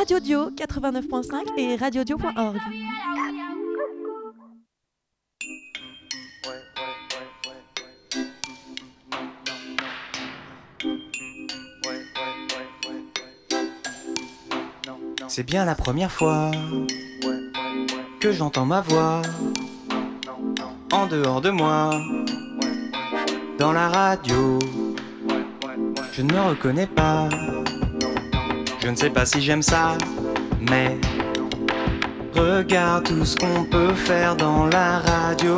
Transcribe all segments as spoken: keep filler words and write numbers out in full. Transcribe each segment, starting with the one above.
Radio Dio quatre-vingt-neuf point cinq et radio dio point org. C'est bien la première fois que j'entends ma voix en dehors de moi, dans la radio. Je ne me reconnais pas, je ne sais pas si j'aime ça, mais regarde tout ce qu'on peut faire dans la radio.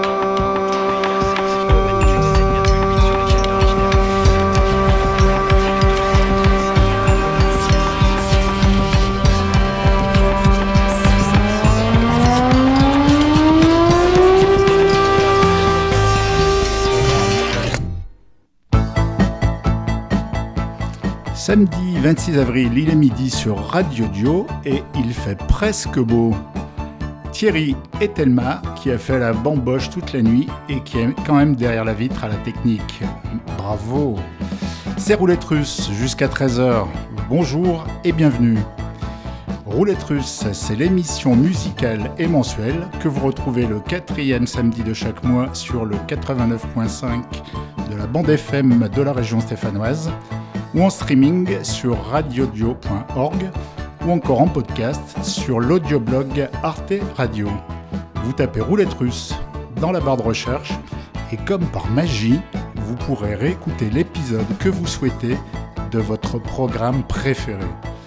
Samedi vingt-six avril, il est midi sur Radio Dio et il fait presque beau. Thierry et Thelma qui a fait la bamboche toute la nuit et qui est quand même derrière la vitre à la technique. Bravo. C'est Roulette Russe jusqu'à treize heures. Bonjour et bienvenue. Roulette Russe, c'est l'émission musicale et mensuelle que vous retrouvez le quatrième samedi de chaque mois sur le quatre-vingt-neuf point cinq de la bande F M de la région stéphanoise, ou en streaming sur radio dio point org ou encore en podcast sur l'audioblog Arte Radio. Vous tapez Roulette Russe dans la barre de recherche et comme par magie, vous pourrez réécouter l'épisode que vous souhaitez de votre programme préféré.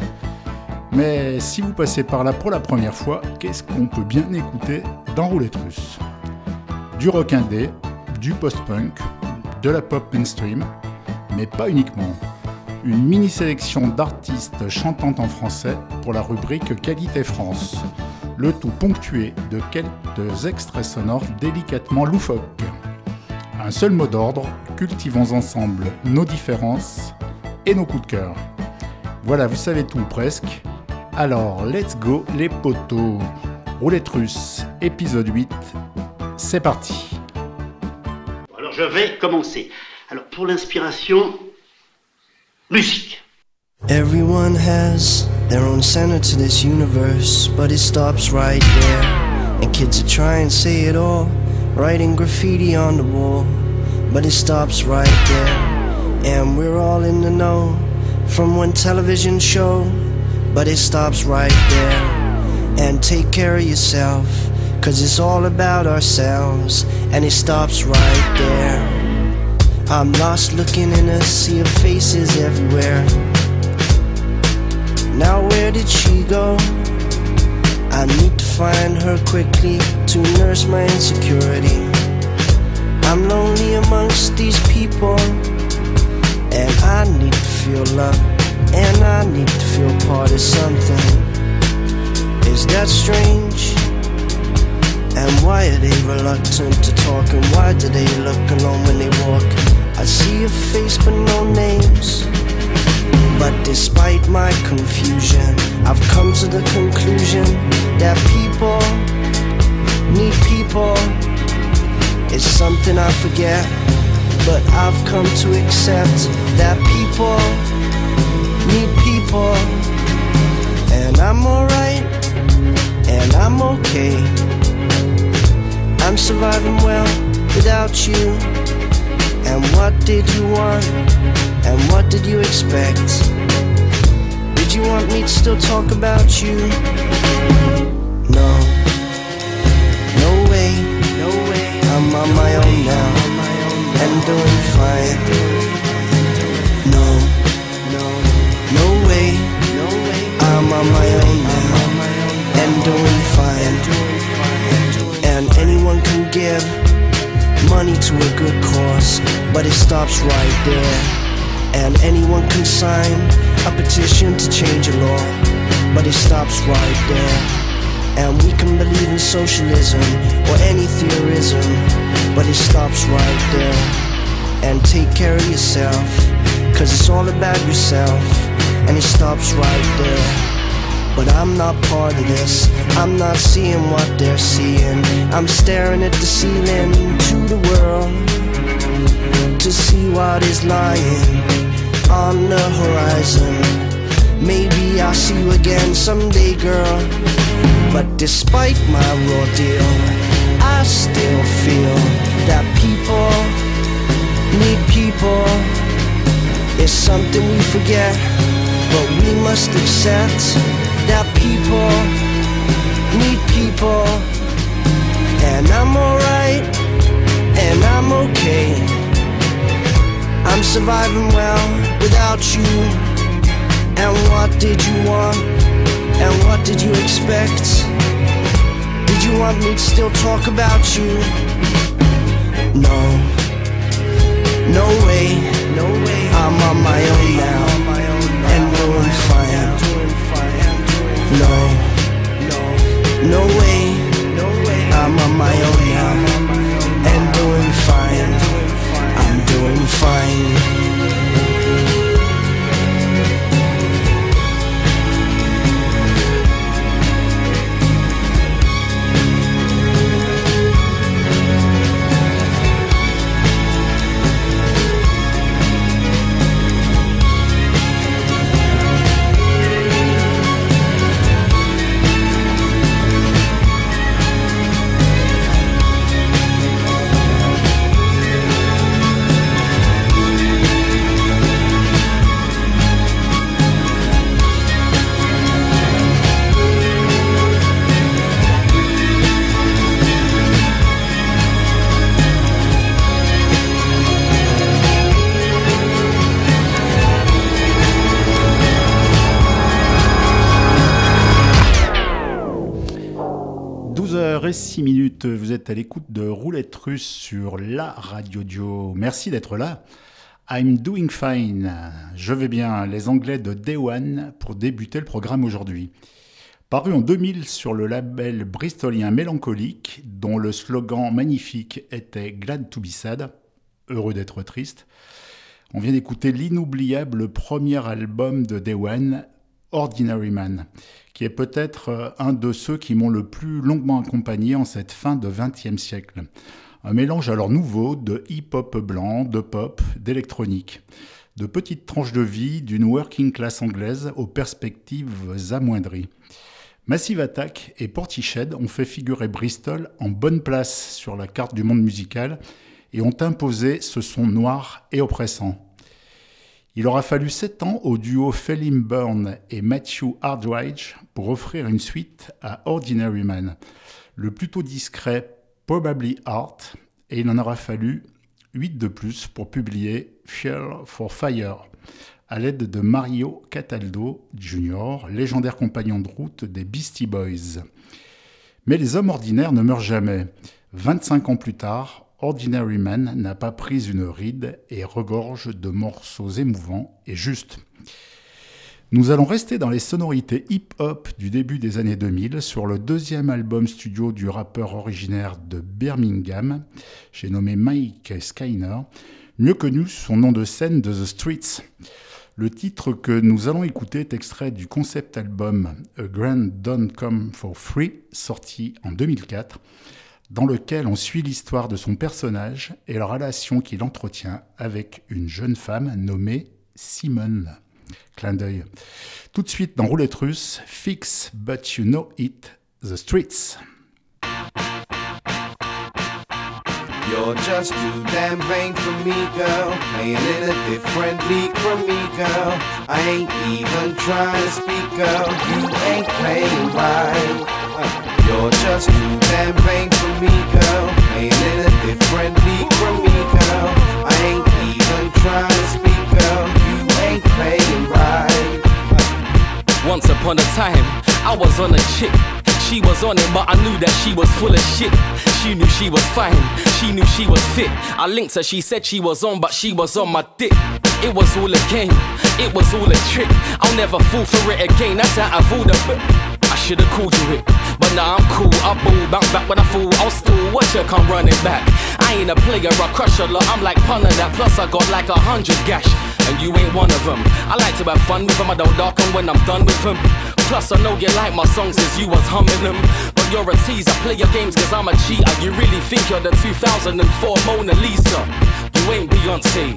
Mais si vous passez par là pour la première fois, qu'est-ce qu'on peut bien écouter dans Roulette Russe ? Du rock indé, du post-punk, de la pop mainstream, mais pas uniquement. Une mini-sélection d'artistes chantant en français pour la rubrique Qualité France. Le tout ponctué de quelques extraits sonores délicatement loufoques. Un seul mot d'ordre, cultivons ensemble nos différences et nos coups de cœur. Voilà, vous savez tout presque. Alors, let's go les potos. Roulette Russe, épisode huit, c'est parti. Alors je vais commencer. Alors pour l'inspiration... musique. Everyone has their own center to this universe, but it stops right there. And kids are trying to say it all, writing graffiti on the wall, but it stops right there. And we're all in the know from one television show, but it stops right there. And take care of yourself, cause it's all about ourselves, and it stops right there. I'm lost looking in a sea of faces everywhere. Now where did she go? I need to find her quickly to nurse my insecurity. I'm lonely amongst these people, and I need to feel love, and I need to feel part of something. Is that strange? And why are they reluctant to talk, and why do they look alone when they walk? I see a face but no names. But despite my confusion, I've come to the conclusion that people need people. It's something I forget, but I've come to accept that people need people. And I'm alright, and I'm okay. I'm surviving well without you. And what did you want? And what did you expect? Did you want me to still talk about you? No. No way. No way. I'm on my own now. And doing fine. No. No. No way. No way. I'm on my own now. And doing fine. And anyone can give money to a good cause, but it stops right there. And anyone can sign a petition to change a law, but it stops right there. And we can believe in socialism or any theorism, but it stops right there. And take care of yourself, cause it's all about yourself, and it stops right there. But I'm not part of this, I'm not seeing what they're seeing. I'm staring at the ceiling to the world to see what is lying on the horizon. Maybe I'll see you again someday, girl. But despite my raw deal, I still feel that people need people. It's something we forget, but we must accept that people need people. And I'm alright, and I'm okay. I'm surviving well without you. And what did you want? And what did you expect? Did you want me to still talk about you? No, no way, no way. I'm on my own now, and doing fine. No, no, no way, no way. I'm on my own now, and doing fine. I'm doing fine. six minutes, vous êtes à l'écoute de Roulette Russe sur la Radio Dio. Merci d'être là. I'm doing fine. Je vais bien, les Anglais de Day One pour débuter le programme aujourd'hui. Paru en deux mille sur le label bristolien Mélancolique, dont le slogan magnifique était Glad to be sad, heureux d'être triste. On vient d'écouter l'inoubliable premier album de Day One, Ordinary Man, qui est peut-être un de ceux qui m'ont le plus longuement accompagné en cette fin de vingtième siècle. Un mélange alors nouveau de hip-hop blanc, de pop, d'électronique, de petites tranches de vie d'une working class anglaise aux perspectives amoindries. Massive Attack et Portishead ont fait figurer Bristol en bonne place sur la carte du monde musical et ont imposé ce son noir et oppressant. Il aura fallu sept ans au duo Phelim Byrne et Matthew Hardridge pour offrir une suite à Ordinary Man, le plutôt discret Probably Art, et il en aura fallu huit de plus pour publier Fuel for Fire, à l'aide de Mario Cataldo Junior, légendaire compagnon de route des Beastie Boys. Mais les hommes ordinaires ne meurent jamais. vingt-cinq ans plus tard, Ordinary Man n'a pas pris une ride et regorge de morceaux émouvants et justes. Nous allons rester dans les sonorités hip-hop du début des années deux mille sur le deuxième album studio du rappeur originaire de Birmingham, j'ai nommé Mike Skinner, mieux connu sous son nom de scène de The Streets. Le titre que nous allons écouter est extrait du concept album A Grand Don't Come for Free, sorti en deux mille quatre, dans lequel on suit l'histoire de son personnage et la relation qu'il entretient avec une jeune femme nommée Simone. Clin d'œil. Tout de suite dans Roulette Russe, Fix But You Know It, The Streets. You're just too damn vain for me, girl. Playing in a different league from me, girl. I ain't even trying to speak, girl. You ain't playing right. You're just too damn vain for me, girl. Playing in a different league from me, girl. I ain't even trying to speak, girl. You ain't playing right. Once upon a time, I was on a chick. She was on it, but I knew that she was full of shit. She knew she was fine, she knew she was fit. I linked her, she said she was on, but she was on my dick. It was all a game, it was all a trick. I'll never fall for it again, that's how I've all the I should've called you it, but nah I'm cool. I ball, bounce back when I fall, I'll still watch her come running back. I ain't a player, I crush a lot, I'm like pun of that. Plus I got like a hundred gash, and you ain't one of them. I like to have fun with them, I don't darken when I'm done with them. Plus I know you like my songs as you was humming them. But you're a teaser, play your games cause I'm a cheater. You really think you're the two thousand four Mona Lisa? You ain't Beyonce, you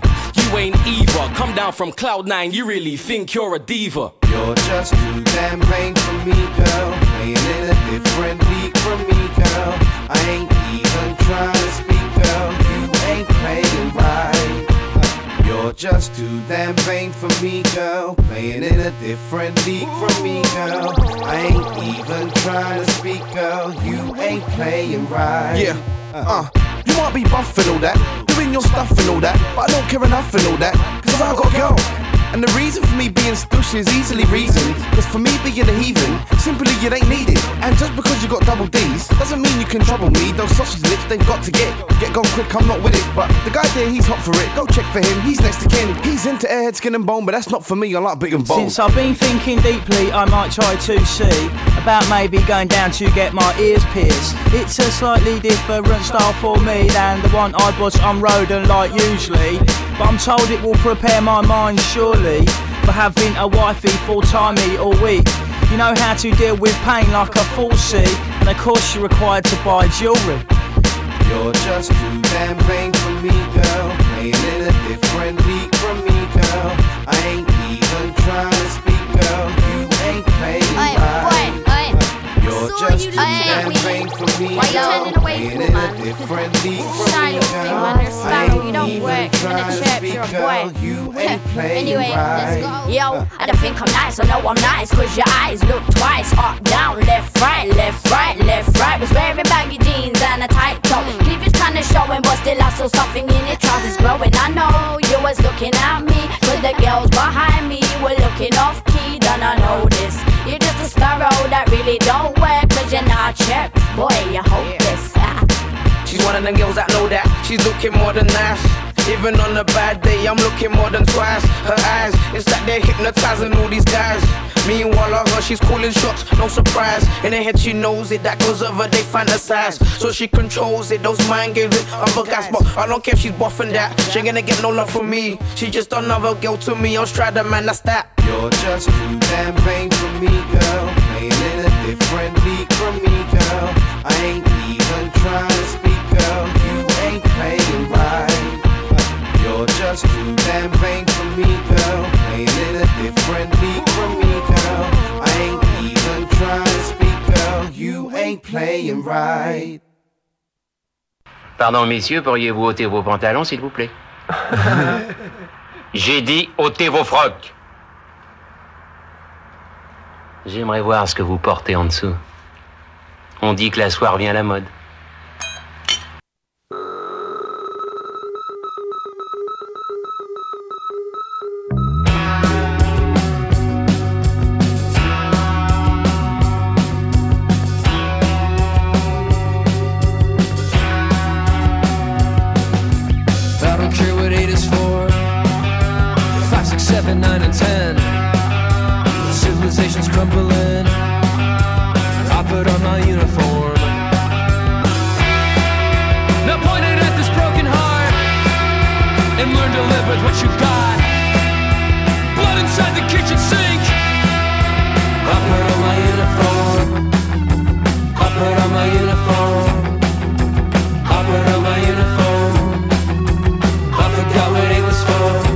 You ain't either. Come down from cloud nine, you really think you're a diva. You're just too damn vain for me, girl. Playing in a different league from me, girl. I ain't even trying to speak, girl. You ain't playing right. You're just too damn vain for me, girl. Playing in a different league from me, girl. I ain't even trying to speak, girl. You ain't playing right. Yeah, uh, you might be buff and all that, doing your stuff and all that, but I don't care enough and all that, cause I got a girl. And the reason for me being stush is easily reasoned. Cause for me being a heathen, simply it ain't needed. And just because you got double D's, doesn't mean you can trouble me. Those sausage lips, they've got to get Get gone quick, I'm not with it. But the guy there, he's hot for it. Go check for him, he's next to kin. He's into airhead, skin and bone, but that's not for me, I like big and bold. Since I've been thinking deeply, I might try to see about maybe going down to get my ears pierced. It's a slightly different style for me than the one I was on road and like usually. But I'm told it will prepare my mind surely for having a wifey full-timey all week. You know how to deal with pain like a Fousey, and of course you're required to buy jewellery. You're just too damn vain for me, girl. Playing in a different league from me, girl. I ain't even trying to speak, girl. You ain't playing right. You're just too damn vain for me, girl. Playing in a different league from me, girl. I ain't even trying to speak, girl. You ain't playing anyway, right. Let's go. Yo, I don't think I'm nice, I know I'm nice. Cause your eyes look twice. Up, down, left, right, left, right, left, right. Was wearing baggy jeans and a tight top. Cleavage kinda showing, but still I saw something in your trousers growing. I know you was looking at me, but the girls behind me were looking off key. And I know this, you're just a sparrow that really don't work. Cause you're not checked, boy, you're hopeless. She's one of them girls that know that she's looking more than nice. Even on a bad day, I'm looking more than twice. Her eyes, it's like they're hypnotizing all these guys. Meanwhile, I heard she's calling shots, no surprise. In her head, she knows it, that goes over, they fantasize. So she controls it, those mind games with other guys. But I don't care if she's buffing that, she ain't gonna get no love from me. She just another girl to me, I'll Strider, man, that's that. You're just too damn vain for me, girl. Playing in a different league from me, girl. I ain't even trying to speak, girl. You ain't playing right. You're just too damn vain for me, girl. Playing in a different league from me, girl. I ain't even trying to speak, girl. You ain't playing right. Pardon, messieurs, pourriez-vous ôter vos pantalons, s'il vous plaît? J'ai dit ôtez vos frocs. J'aimerais voir ce que vous portez en dessous. On dit que la soie revient à la mode. seven, nine, and ten. Civilization's crumbling. I put on my uniform. Now point it at this broken heart and learn to live with what you got. Blood inside the kitchen sink. I put on my uniform. I put on my uniform. I put on my uniform. I forgot what it was for.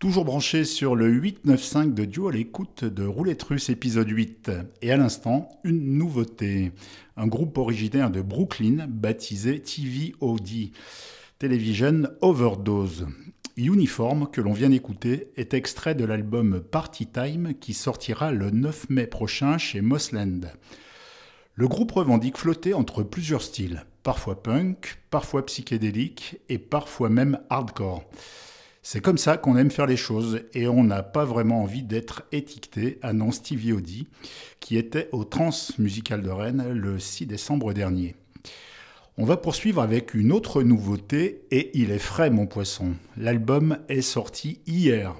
Toujours branché sur le huit neuf cinq de Duo à l'écoute de Roulette Russe épisode huit. Et à l'instant, une nouveauté. Un groupe originaire de Brooklyn baptisé T V O D, Television Overdose. Uniform, que l'on vient d'écouter, est extrait de l'album Party Time qui sortira le neuf mai prochain chez Mossland. Le groupe revendique flotter entre plusieurs styles, parfois punk, parfois psychédélique et parfois même hardcore. C'est comme ça qu'on aime faire les choses et on n'a pas vraiment envie d'être étiqueté, annonce T V O D, qui était au Transmusical de Rennes le six décembre dernier. On va poursuivre avec une autre nouveauté et il est frais mon poisson. L'album est sorti hier.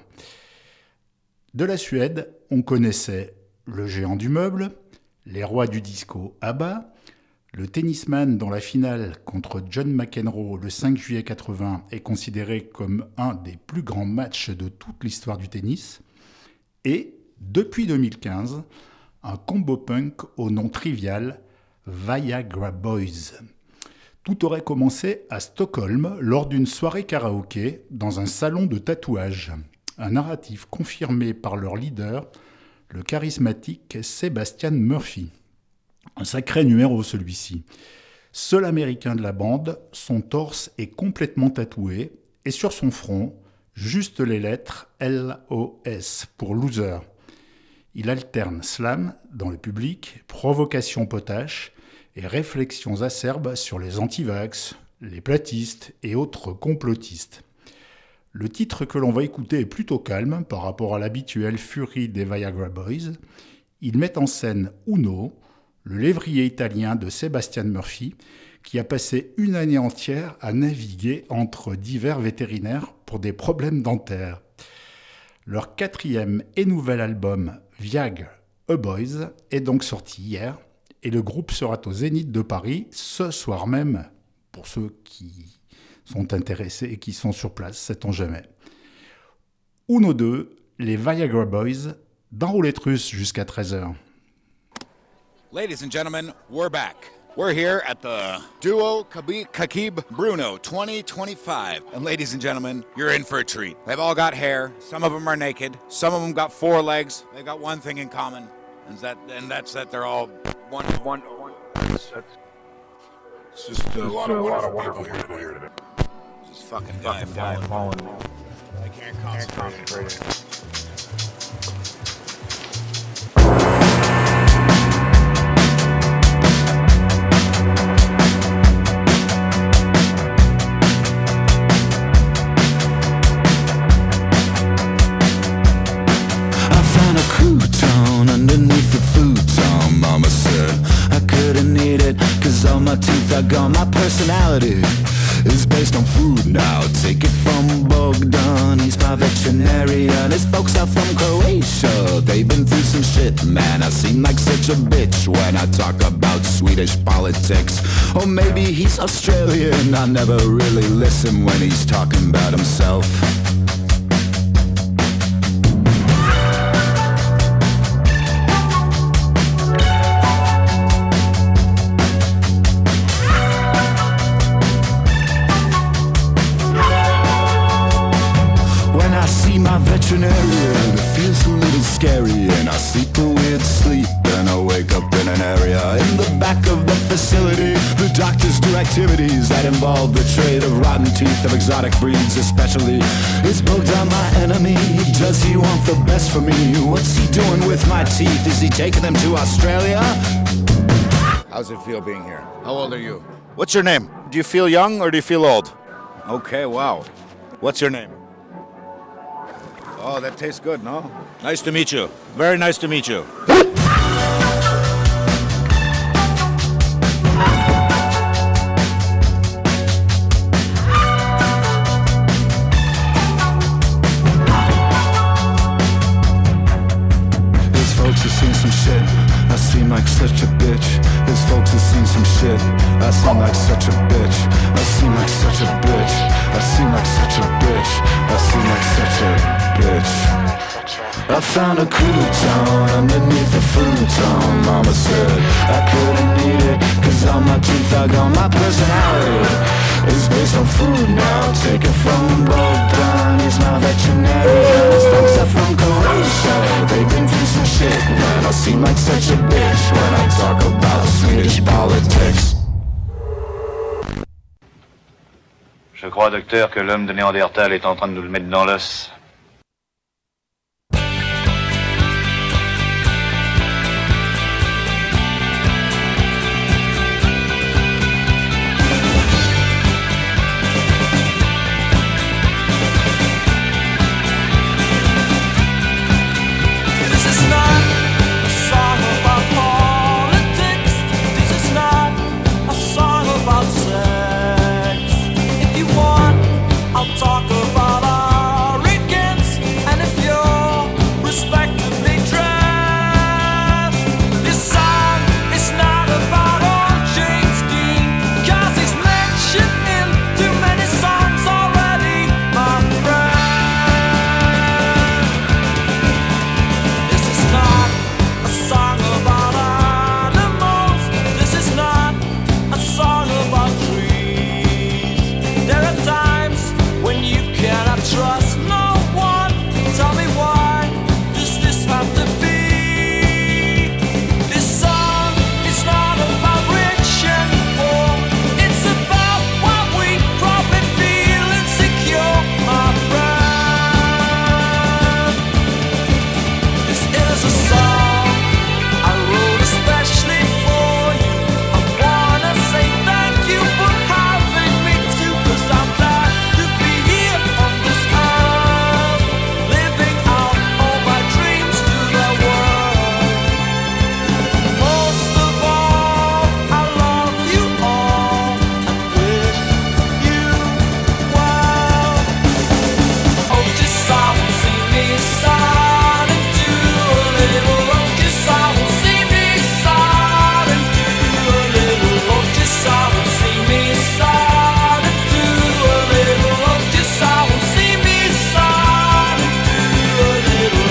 De la Suède, on connaissait le géant du meuble, les rois du disco ABBA, le tennisman dont la finale contre John McEnroe le cinq juillet quatre-vingts est considéré comme un des plus grands matchs de toute l'histoire du tennis, et depuis deux mille quinze, un combo punk au nom trivial, Viagra Boys. Tout aurait commencé à Stockholm lors d'une soirée karaoké dans un salon de tatouage. Un narratif confirmé par leur leader, le charismatique Sebastian Murphy. Un sacré numéro celui-ci. Seul américain de la bande, son torse est complètement tatoué et sur son front, juste les lettres L O S pour loser. Il alterne slam dans le public, provocation potache et réflexions acerbes sur les antivax, les platistes et autres complotistes. Le titre que l'on va écouter est plutôt calme par rapport à l'habituelle furie des Viagra Boys. Il met en scène Uno, le lévrier italien de Sebastian Murphy, qui a passé une année entière à naviguer entre divers vétérinaires pour des problèmes dentaires. Leur quatrième et nouvel album, Viagra Boys, est donc sorti hier, et le groupe sera au Zénith de Paris ce soir même, pour ceux qui sont intéressés et qui sont sur place, sait-on jamais. Uno deux, les Viagra Boys, dans Roulette Russe jusqu'à treize heures. Ladies and gentlemen, we're back. We're here at the Duo Kakib Bruno twenty twenty-five. And ladies and gentlemen, you're in for a treat. They've all got hair. Some of them are naked. Some of them got four legs. They've got one thing in common. And that, and that's that they're all one, one, one. It's, it's just a, a lot of wonderful people, people here today. This fucking guy falling. falling. I can't concentrate. Can't concentrate. Underneath the futon, mama said I couldn't eat it, cause all my teeth are gone. My personality is based on food now. Take it from Bogdan, he's my veterinarian. His folks are from Croatia, they've been through some shit, man. I seem like such a bitch when I talk about Swedish politics. Or maybe he's Australian, I never really listen when he's talking about himself. Veterinarian, it feels a little scary, and I sleep a weird sleep, and I wake up in an area in the back of the facility. The doctors do activities that involve the trade of rotten teeth of exotic breeds, especially. Is Bogdan my enemy? Does he want the best for me? What's he doing with my teeth? Is he taking them to Australia? How's it feel being here? How old are you? What's your name? Do you feel young or do you feel old? Okay, wow. What's your name? Oh, that tastes good, no? Nice to meet you. Very nice to meet you. His folks have seen some shit. I seem like such a bitch. His folks have seen some shit. I seem like such a bitch. I seem like such a bitch. I seem like such a bitch. I seem like such a bitch. I found a crouton underneath the futon. Mama said I couldn't eat it, cause all my teeth are gone. My personality is based on food now. Take it from Bogdan, he's my veterinarian. crois, docteur, que l'homme de Néandertal est en train de nous le mettre dans l'os. Talk about our weekends, and if you're respectably dressed, this song is not about old James Dean, cause he's mentioned in too many songs already, my friend. This is not a song about animals, this is not a song about trees. There are times when you cannot trust no one. Tell me, why does this have to be? This song is not about rich and poor, it's about what we probably feel insecure, my friend. This is a song I wrote especially for you. I wanna say thank you for having me too, cause I'm glad to be here on this earth, living out all my dreams to the world. Most of all, I love you all and wish you well. Oh, just I will see me sign into a little. Oh, just I will see me sign into a little. Oh, just I will see me sign into a little. Oh, just I will see me sign into a little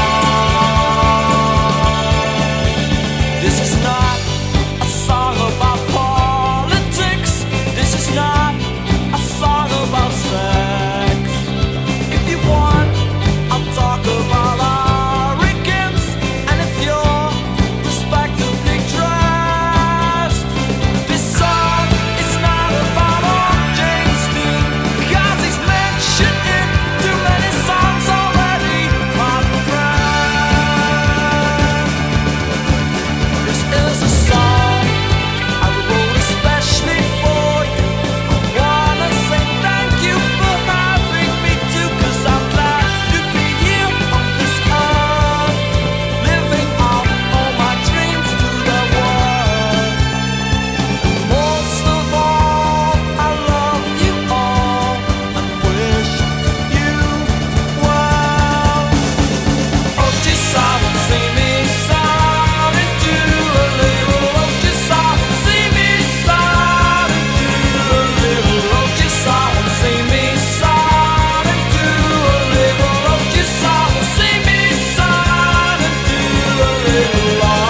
love. This is not a song about politics. This is not a song about sex. If you want, I'll talk about our weekends, and if you're respectably dressed, this song is not about old James Dean, cause he's mentioned in too many songs already, my friend. This is a song I wrote especially for you. I wanna say thank you for having me too, cause I'm glad to be here on this earth, living out all my dreams to the world. Most of all, I love you all and wish you well. Oh, just I will see me sign into a little. Oh, just I will see me sign into a little. Oh, just I will see me sign into a little. Oh, just I will see me sign into a little love.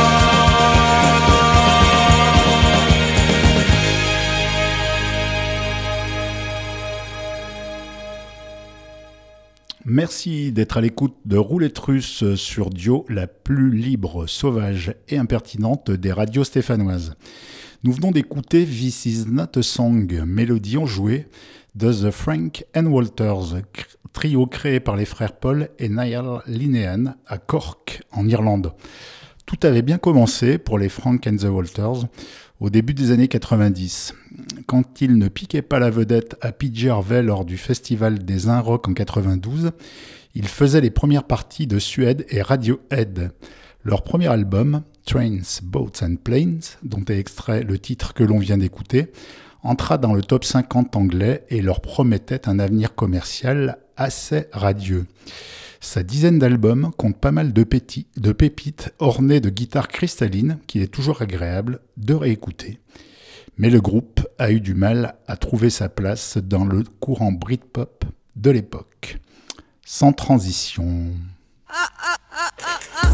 Merci d'être à l'écoute de Roulette Russe sur Dio, la plus libre, sauvage et impertinente des radios stéphanoises. Nous venons d'écouter This Is Not a Song, mélodie enjouée de The Frank and Walters, trio créé par les frères Paul et Niall Linehan à Cork, en Irlande. Tout avait bien commencé pour les Frank and the Walters au début des années quatre-vingt-dix. Quand ils ne piquaient pas la vedette à P J Harvey lors du festival des Un Rock en quatre-vingt-douze, ils faisaient les premières parties de Suède et Radiohead. Leur premier album, Trains, Boats and Planes, dont est extrait le titre que l'on vient d'écouter, entra dans le top cinquante anglais et leur promettait un avenir commercial assez radieux. Sa dizaine d'albums compte pas mal de, pétis, de pépites ornées de guitares cristallines qu'il est toujours agréable de réécouter. Mais le groupe a eu du mal à trouver sa place dans le courant Britpop de l'époque. Sans transition. Ah, ah, ah, ah, ah.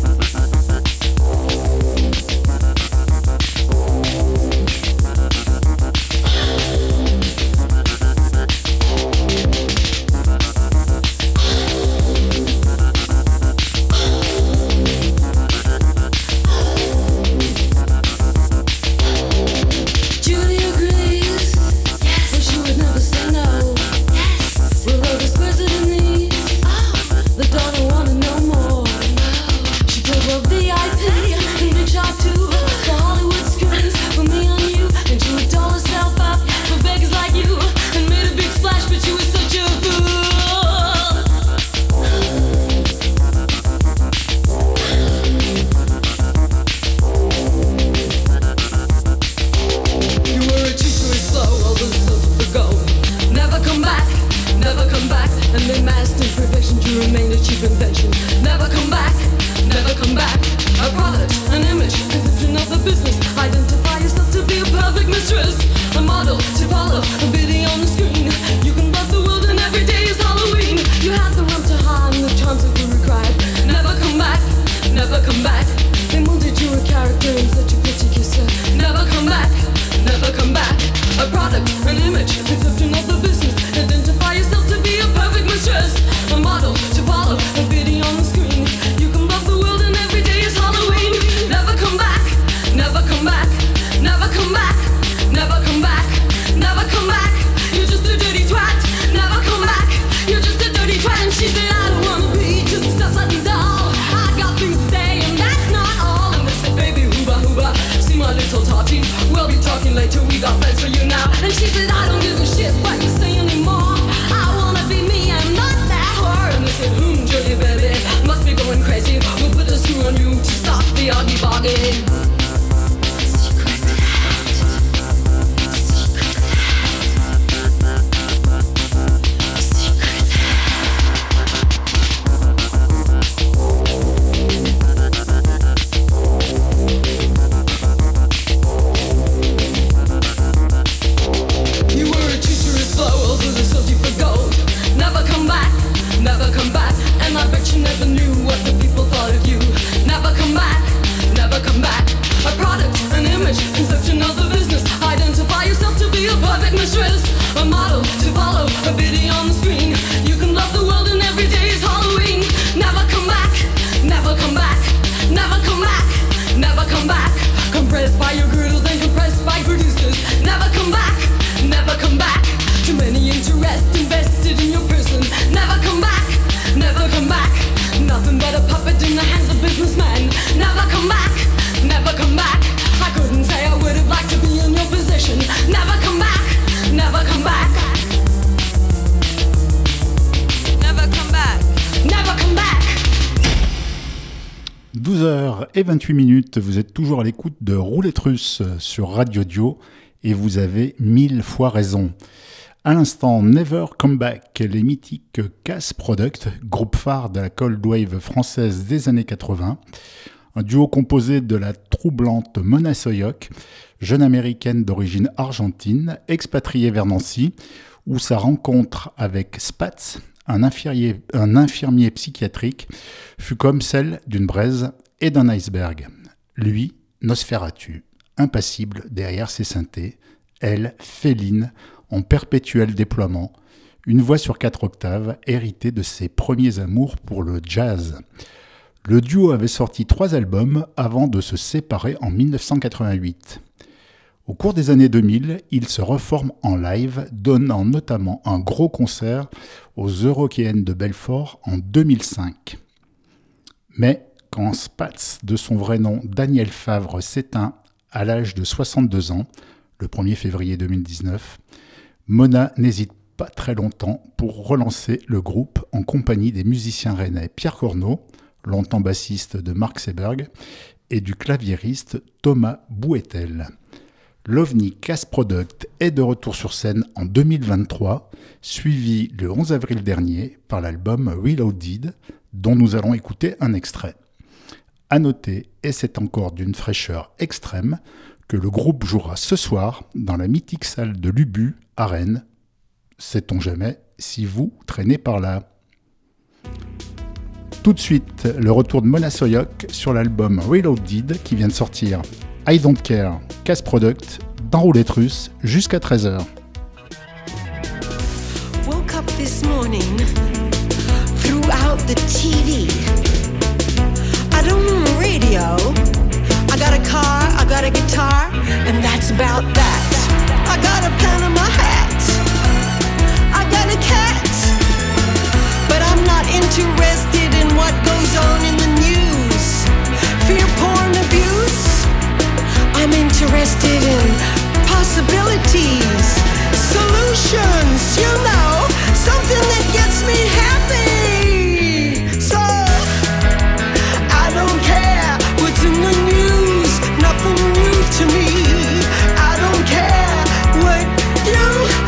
Julie agrees, yes, but she would never say no. cheap invention. Never come back, never come back. A product, an image, conception of the business. Identify yourself to be a perfect mistress. A model to follow, a video on the screen. You can love the world and every day is Halloween. You had the rump to hide and the charms of Guru cried. Never come back, never come back. They molded you a character in such a pretty kisser. Never come back, never come back. A product, an image, conception of the business. Identify yourself to be a perfect mistress. A model to follow, a video on the screen. You can love the world and every day is Halloween. Never come back, never come back, never come back, never come back, never come back. You're just a dirty twat. Never come back, you're just a dirty twat. And she said I don't wanna be just a self-sucking doll. I got things to say and that's not all. And they said baby hooba hooba, see my little totty. We'll be talking later, we got plans for you now. And she said I don't give a shit what you say anymore. I wanna be me, I'm not that whore. And they said hmm dirty baby, must be going crazy. We'll put a screw on you to stop the oggy boggy. Conception of the business. Identify yourself to be a perfect mistress. A model to follow, a video on the screen. You can love the world and every day is Halloween. Never come back, never come back, never come back, never come back. Compressed by your girdles and compressed by producers. Never come back, never come back. Too many interests invested in your person. Never come back, never come back. Nothing but a puppet in the hands of businessmen. Never come back, never come back. I couldn't say I would have liked to be in your position. Never come back, never come back. Never come back, never come back. douze heures vingt-huit minutes, vous êtes toujours à l'écoute de Roulette Russe sur Radio Dio et vous avez mille fois raison. À l'instant, Never Come Back, les mythiques Cass Product, groupe phare de la cold wave française des années quatre-vingts. Un duo composé de la troublante Mona Soyoc, jeune américaine d'origine argentine, expatriée vers Nancy, où sa rencontre avec Spatz, un infirmier, un infirmier psychiatrique, fut comme celle d'une braise et d'un iceberg. Lui, Nosferatu, impassible derrière ses synthés, elle, féline, en perpétuel déploiement, une voix sur quatre octaves, héritée de ses premiers amours pour le jazz. Le duo avait sorti trois albums avant de se séparer en dix-neuf cent quatre-vingt-huit. Au cours des années deux mille, ils se reforment en live, donnant notamment un gros concert aux Eurokéennes de Belfort en deux mille cinq. Mais quand Spatz, de son vrai nom Daniel Favre, s'éteint à l'âge de soixante-deux ans, le premier février deux mille dix-neuf, Mona n'hésite pas très longtemps pour relancer le groupe en compagnie des musiciens rennais Pierre Corneau, longtemps bassiste de Mark Seberg, et du claviériste Thomas Bouetel. L'OVNI Cass Product est de retour sur scène en deux mille vingt-trois, suivi le onze avril dernier par l'album Reloaded, dont nous allons écouter un extrait. À noter, et c'est encore d'une fraîcheur extrême, que le groupe jouera ce soir dans la mythique salle de l'Ubu à Rennes. Sait-on jamais si vous traînez par là. Tout de suite, le retour de Mona Soyoc sur l'album Reloaded qui vient de sortir. I Don't Care, Cass Product, dans Roulette Russe, jusqu'à treize heures. Woke up this morning, threw out the T V. I don't want a radio. I got a car, I got a guitar, and that's about that. I got a pen in my hat. I got a cat. But I'm not interested in what goes on in the news. Fear, porn, abuse. I'm interested in possibilities, solutions, you know, something that gets me happy. So, I don't care what's in the news, nothing new to me. I don't care what you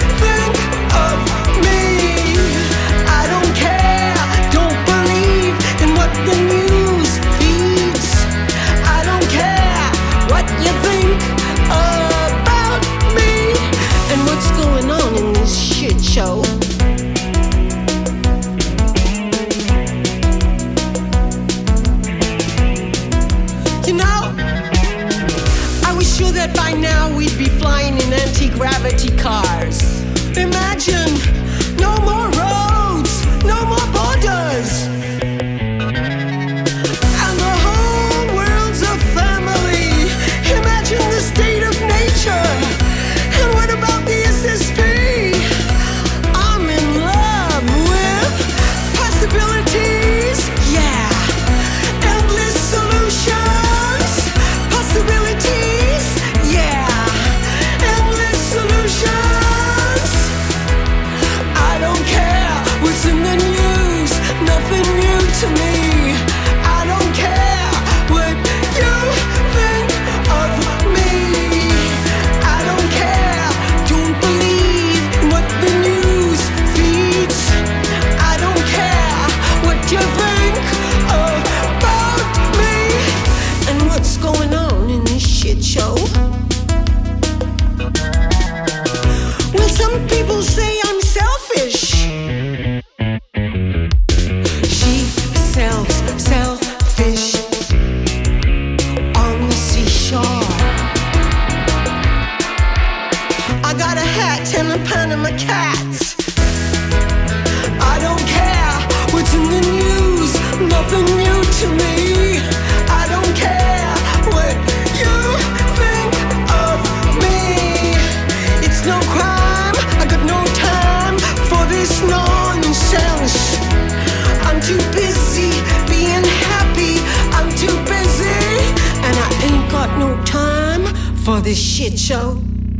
nonsense. I'm too busy being happy. I'm too busy, and I ain't got no time for this shit show.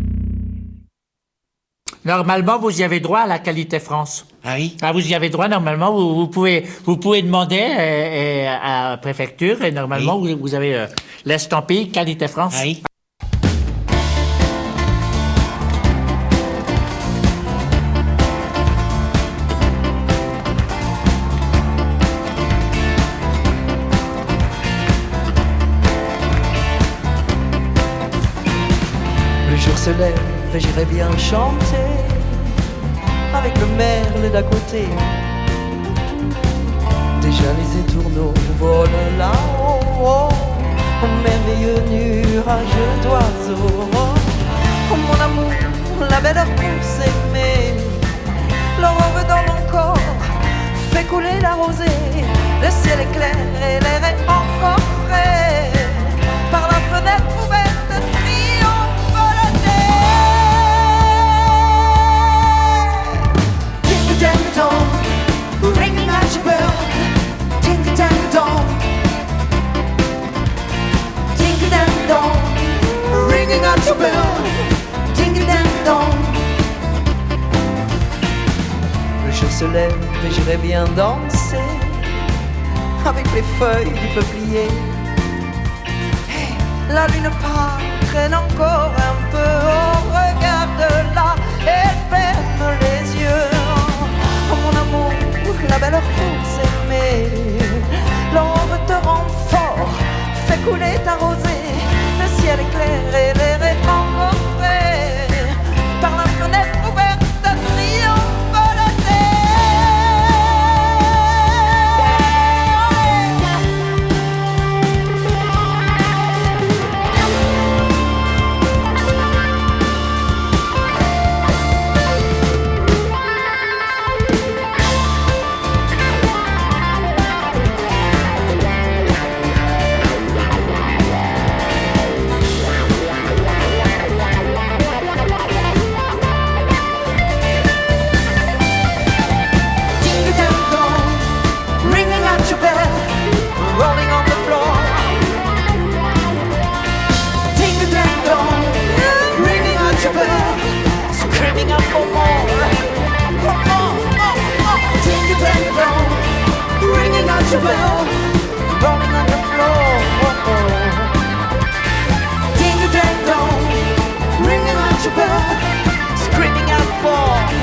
Normalement, vous y avez droit à la qualité France. Ah oui? Ah, vous y avez droit, normalement. Vous, vous, pouvez, vous pouvez demander euh, euh, à la préfecture et normalement, oui. vous, vous avez euh, l'estampille qualité France. Ah oui? Le jour se lève et j'irai bien chanter avec le merle d'à côté. Déjà les étourneaux volent là-haut, au merveilleux nuage d'oiseaux. Oh mon amour, la belle heure pour s'aimer, l'aurore dans mon corps fait couler la rosée. Le ciel est clair et l'air est encore frais. Par la fenêtre ouverte dong, ringing at your bell, tinkle dang dong, tinkle dang dong, ringing at your bell, tinkle dang dong. Le jour se lève et j'irai bien danser avec les feuilles du peuplier. Hey, la lune part, traîne encore un peu, oh regarde-la, elle ferme les yeux. Oh mon amour, la belle heure pour s'aimer, l'aurore te rend fort, fait couler ta rosée. Le ciel est clair et l'air est encore frais. Par la fenêtre ouverte triomphe la bell, rolling on the floor. Ding dang dong, ringing out your bell, screaming out for.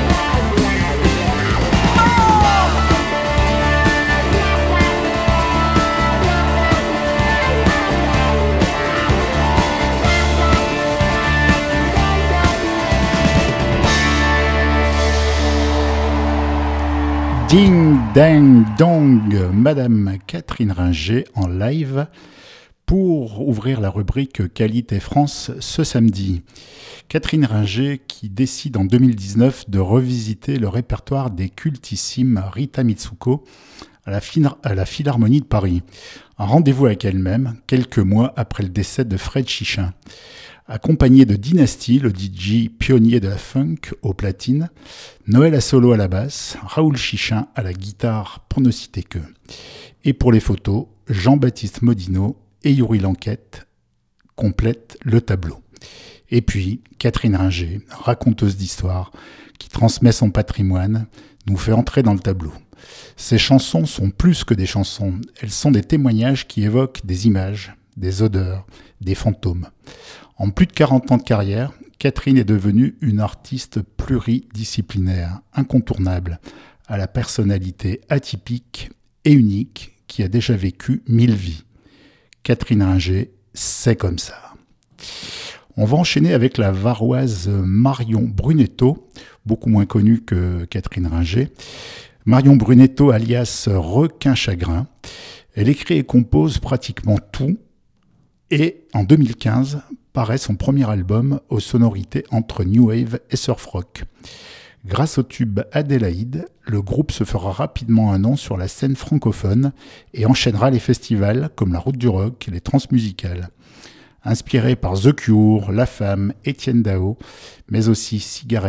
Ding Dang Dong, Madame Catherine Ringer en live pour ouvrir la rubrique Qualité France ce samedi. Catherine Ringer qui décide en deux mille dix-neuf de revisiter le répertoire des cultissimes Rita Mitsuko à la, fin- à la Philharmonie de Paris. Un rendez-vous avec elle-même quelques mois après le décès de Fred Chichin. Accompagné de Dynasty, le D J pionnier de la funk aux platines, Noël Assolo à la basse, Raoul Chichin à la guitare pour ne citer que. Et pour les photos, Jean-Baptiste Modino et Yuri Lanquette complètent le tableau. Et puis, Catherine Ringer, raconteuse d'histoire, qui transmet son patrimoine, nous fait entrer dans le tableau. Ces chansons sont plus que des chansons, elles sont des témoignages qui évoquent des images, des odeurs, des fantômes. En plus de quarante ans de carrière, Catherine est devenue une artiste pluridisciplinaire, incontournable, à la personnalité atypique et unique qui a déjà vécu mille vies. Catherine Ringer, c'est comme ça. On va enchaîner avec la varoise Marion Brunetto, beaucoup moins connue que Catherine Ringer. Marion Brunetto alias Requin Chagrin. Elle écrit et compose pratiquement tout. Et en deux mille quinze, paraît son premier album aux sonorités entre New Wave et Surf Rock. Grâce au tube Adélaïde, le groupe se fera rapidement un nom sur la scène francophone et enchaînera les festivals comme la Route du Rock et les Transmusicales. Inspiré par The Cure, La Femme, Étienne Dao, mais aussi Cigarette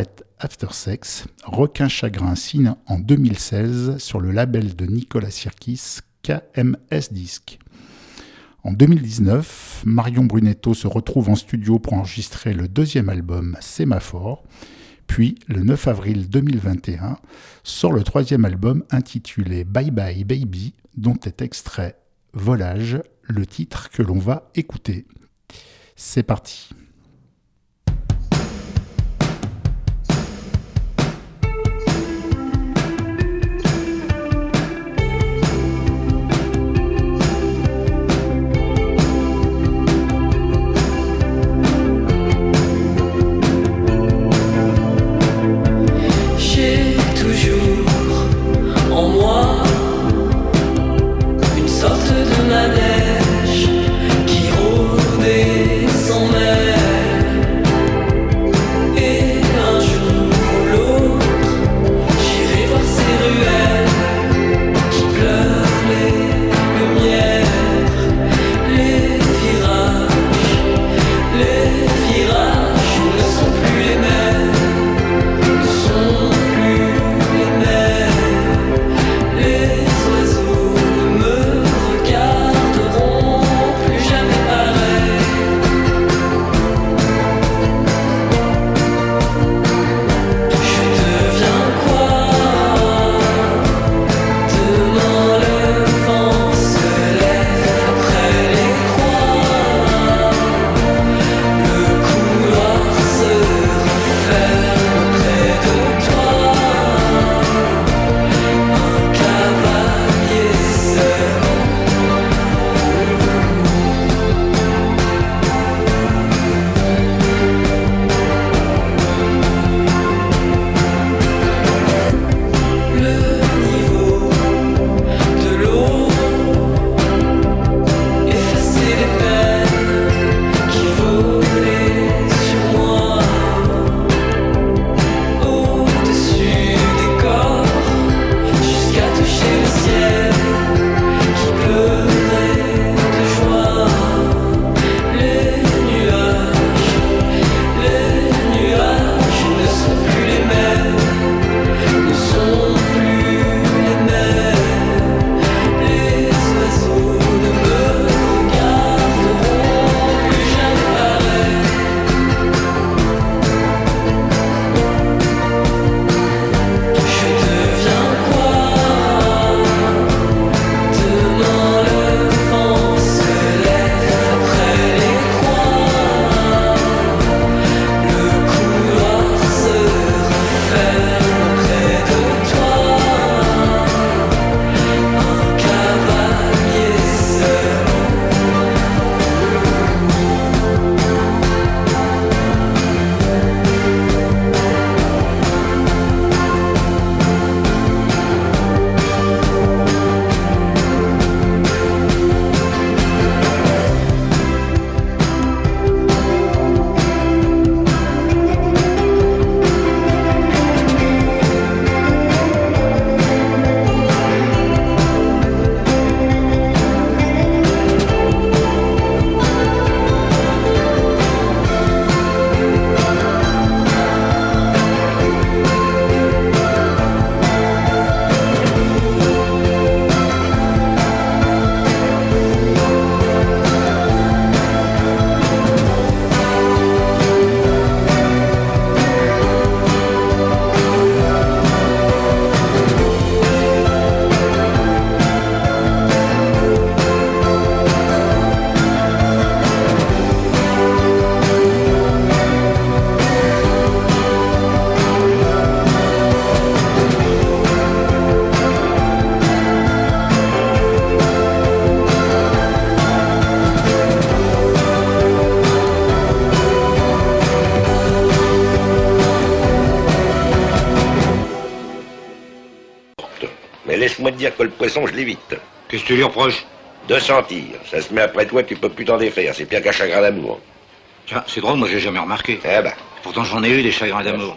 After Sex. Requin Chagrin signe en deux mille seize sur le label de Nicolas Sirkis, K M S Disc. En deux mille dix-neuf, Marion Brunetto se retrouve en studio pour enregistrer le deuxième album Sémaphore. Puis, le neuf avril deux mille vingt et un, sort le troisième album intitulé Bye Bye Baby, dont est extrait Volage, le titre que l'on va écouter. C'est parti. Qui rôdait sans mer. Mais laisse-moi te dire que le poisson, je l'évite. Qu'est-ce que tu lui reproches? De sentir. Ça se met après toi, tu peux plus t'en défaire. C'est pire qu'un chagrin d'amour. Tiens, c'est drôle, moi j'ai jamais remarqué. Eh ben. Pourtant j'en ai eu des chagrins d'amour.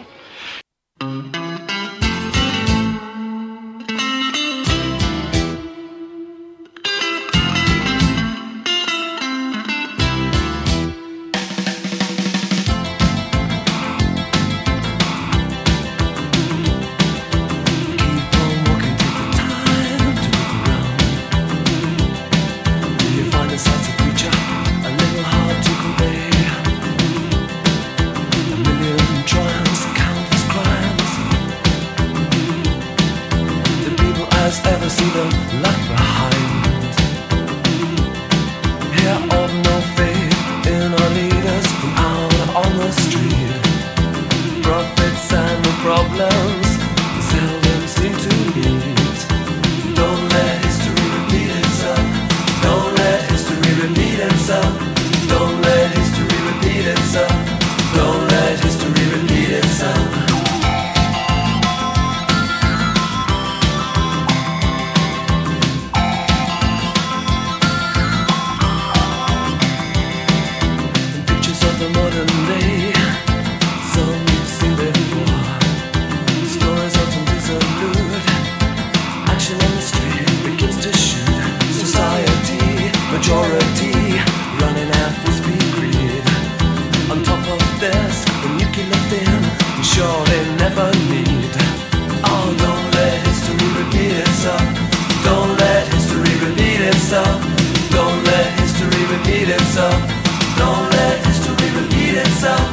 us ever see them left behind. Here of no faith in our leaders from out on the street. Profits and the problems seldom seem to meet. Don't let history repeat itself. Don't let history repeat itself. Don't let history repeat itself. Don't let history repeat itself. Majority running at full speed grid. On top of this, the nuclear thing we surely never need. Oh, don't let history repeat itself. Don't let history repeat itself. Don't let history repeat itself. Don't let history repeat itself.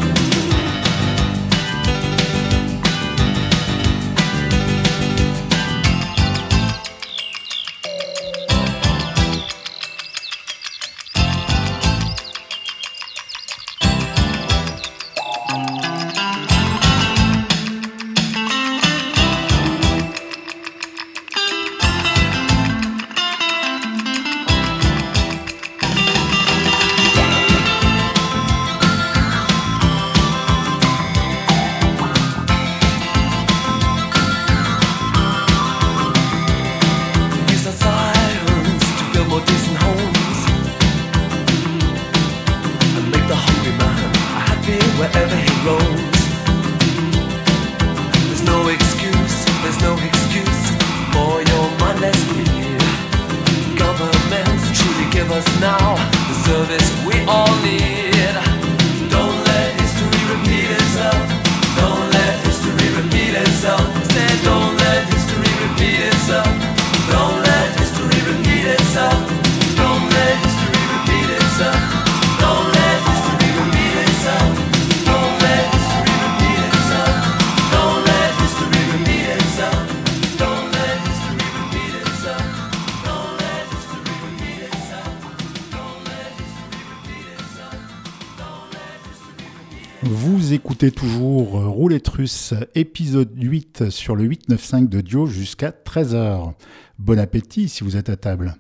Vous écoutez toujours Roulette Russe, épisode huit sur le huit neuf cinq de Dio jusqu'à treize heures. Bon appétit si vous êtes à table.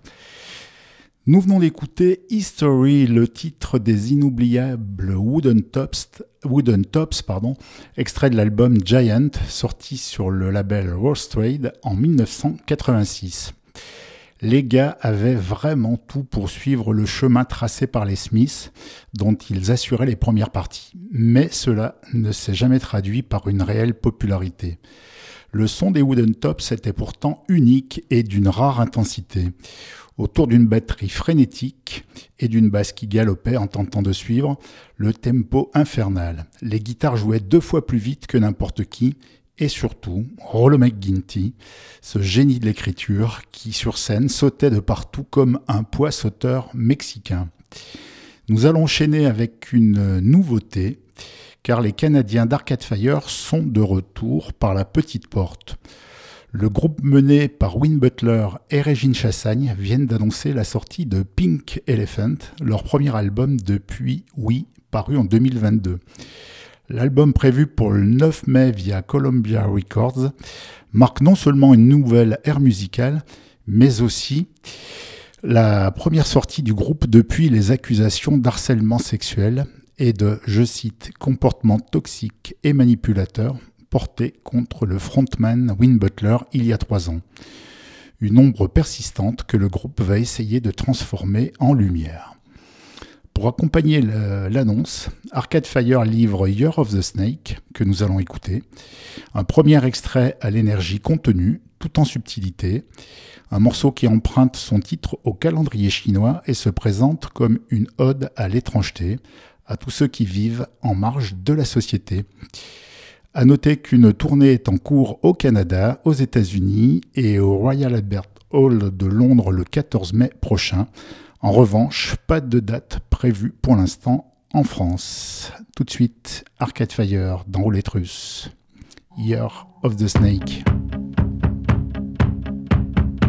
Nous venons d'écouter History, le titre des inoubliables Wooden Tops, Wooden Tops pardon, extrait de l'album Giant, sorti sur le label Rose Trade en dix-neuf cent quatre-vingt-six. Les gars avaient vraiment tout pour suivre le chemin tracé par les Smiths, dont ils assuraient les premières parties. Mais cela ne s'est jamais traduit par une réelle popularité. Le son des Wooden Tops était pourtant unique et d'une rare intensité. Autour d'une batterie frénétique et d'une basse qui galopait en tentant de suivre le tempo infernal. Les guitares jouaient deux fois plus vite que n'importe qui. Et surtout, Rollo McGuinty, ce génie de l'écriture qui, sur scène, sautait de partout comme un poids-sauteur mexicain. Nous allons enchaîner avec une nouveauté, car les Canadiens d'Arcade Fire sont de retour par la petite porte. Le groupe mené par Win Butler et Régine Chassagne viennent d'annoncer la sortie de Pink Elephant, leur premier album depuis Oui, paru en deux mille vingt-deux. L'album prévu pour le neuf mai via Columbia Records marque non seulement une nouvelle ère musicale, mais aussi la première sortie du groupe depuis les accusations d'harcèlement sexuel et de, je cite, comportements toxiques et manipulateurs portés contre le frontman Win Butler il y a trois ans. Une ombre persistante que le groupe va essayer de transformer en lumière. Pour accompagner l'annonce, Arcade Fire livre Year of the Snake, que nous allons écouter. Un premier extrait à l'énergie contenue, tout en subtilité. Un morceau qui emprunte son titre au calendrier chinois et se présente comme une ode à l'étrangeté, à tous ceux qui vivent en marge de la société. À noter qu'une tournée est en cours au Canada, aux États-Unis et au Royal Albert Hall de Londres le quatorze mai prochain. En revanche, pas de date prévue pour l'instant en France. Tout de suite, Arcade Fire dans Roulette Russe. Year of the Snake.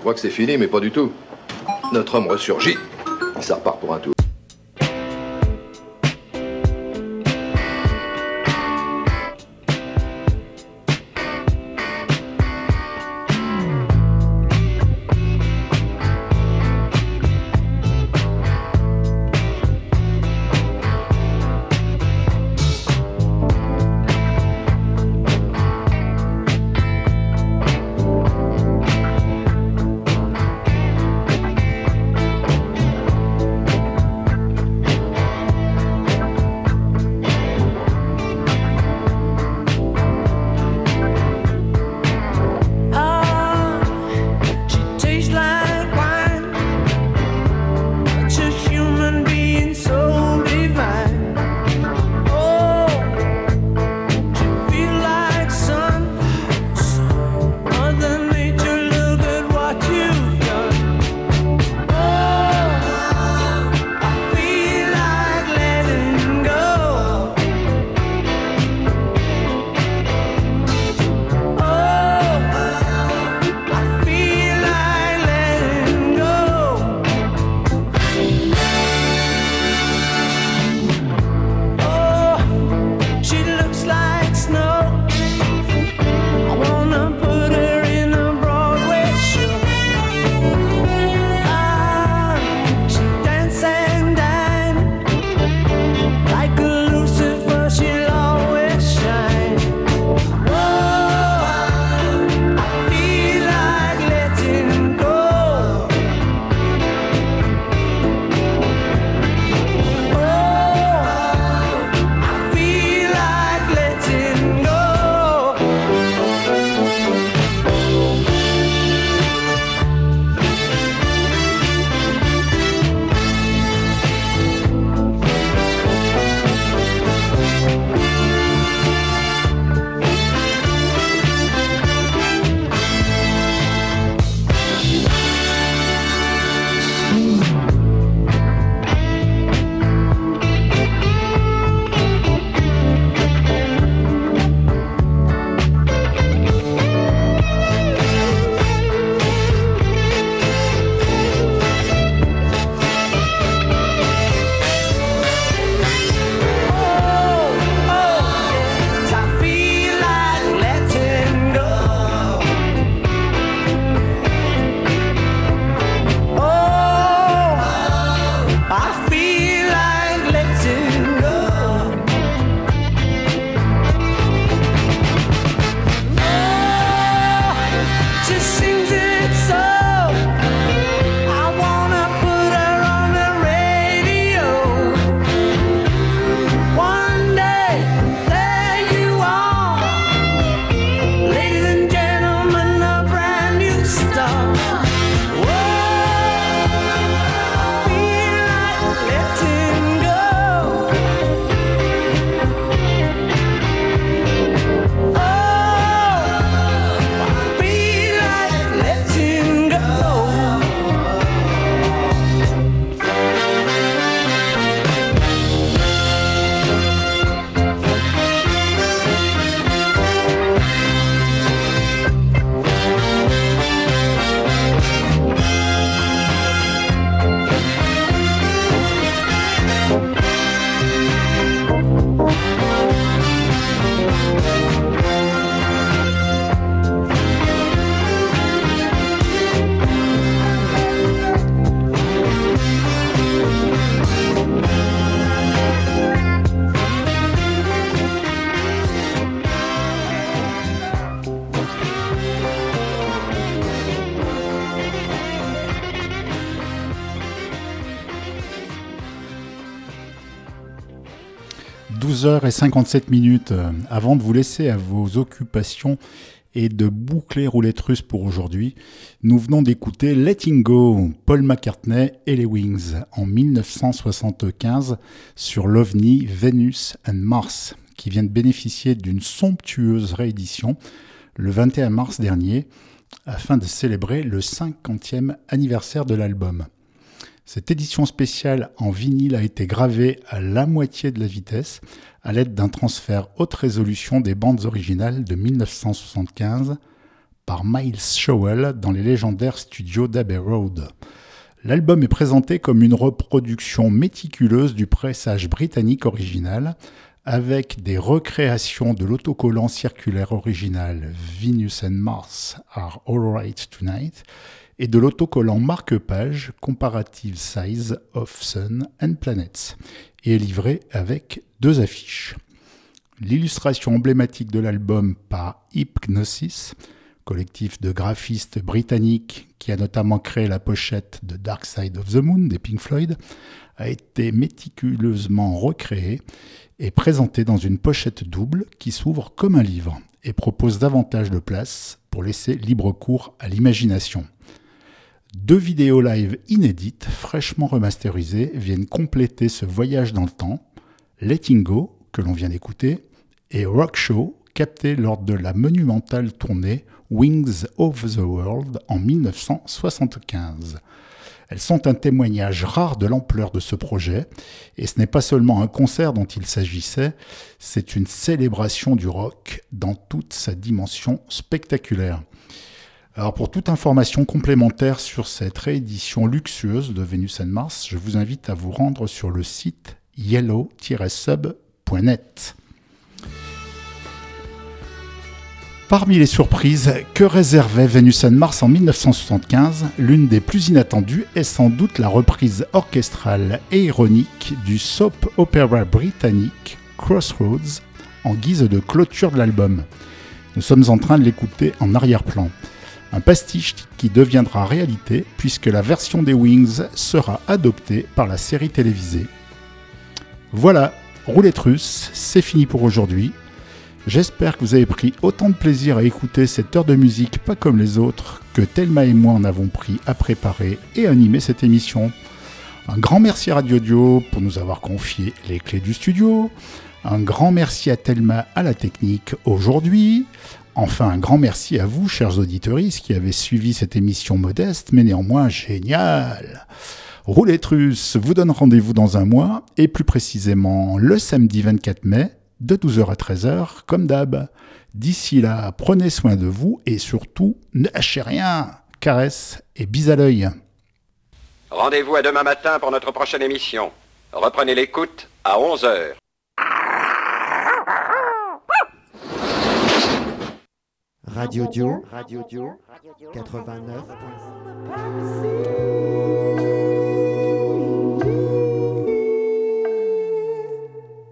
crois que c'est fini, mais pas du tout. Notre homme ressurgit, et ça repart pour un tour. douze heures cinquante-sept minutes. Avant de vous laisser à vos occupations et de boucler roulette russe pour aujourd'hui, nous venons d'écouter Letting Go, Paul McCartney et les Wings, en dix-neuf cent soixante-quinze sur l'OVNI Venus and Mars, qui vient de bénéficier d'une somptueuse réédition le vingt et un mars dernier, afin de célébrer le cinquantième anniversaire de l'album. Cette édition spéciale en vinyle a été gravée à la moitié de la vitesse à l'aide d'un transfert haute résolution des bandes originales de dix-neuf cent soixante-quinze par Miles Showell dans les légendaires studios d'Abbey Road. L'album est présenté comme une reproduction méticuleuse du pressage britannique original, avec des recréations de l'autocollant circulaire original Venus and Mars are alright tonight et de l'autocollant marque-page Comparative Size of Sun and Planets, et est livré avec deux affiches. L'illustration emblématique de l'album par Hypnosis, collectif de graphistes britanniques qui a notamment créé la pochette de Dark Side of the Moon des Pink Floyd, a été méticuleusement recréée et présentée dans une pochette double qui s'ouvre comme un livre et propose davantage de place pour laisser libre cours à l'imagination. Deux vidéos live inédites, fraîchement remasterisées, viennent compléter ce voyage dans le temps, Letting Go, que l'on vient d'écouter, et Rock Show, capté lors de la monumentale tournée Wings of the World en dix-neuf cent soixante-quinze. Elles sont un témoignage rare de l'ampleur de ce projet, et ce n'est pas seulement un concert dont il s'agissait, c'est une célébration du rock dans toute sa dimension spectaculaire. Alors pour toute information complémentaire sur cette réédition luxueuse de Venus and Mars, je vous invite à vous rendre sur le site yellow tiret sub point net. Parmi les surprises, que réservait Venus and Mars en dix-neuf cent soixante-quinze, l'une des plus inattendues est sans doute la reprise orchestrale et ironique du soap opera britannique Crossroads en guise de clôture de l'album. Nous sommes en train de l'écouter en arrière-plan. Un pastiche qui deviendra réalité puisque la version des Wings sera adoptée par la série télévisée. Voilà, roulette russe, c'est fini pour aujourd'hui. J'espère que vous avez pris autant de plaisir à écouter cette heure de musique pas comme les autres que Thelma et moi en avons pris à préparer et animer cette émission. Un grand merci à Radio Dio pour nous avoir confié les clés du studio. Un grand merci à Thelma à la technique aujourd'hui. Enfin, un grand merci à vous, chers auditeurs, qui avez suivi cette émission modeste, mais néanmoins géniale. Roulette russe vous donne rendez-vous dans un mois, et plus précisément le samedi vingt-quatre mai, de douze heures à treize heures, comme d'hab. D'ici là, prenez soin de vous, et surtout, ne lâchez rien. Caresses et bis à l'œil. Rendez-vous à demain matin pour notre prochaine émission. Reprenez l'écoute à onze heures. Radio Dio, Radio Dio, quatre-vingt-neuf.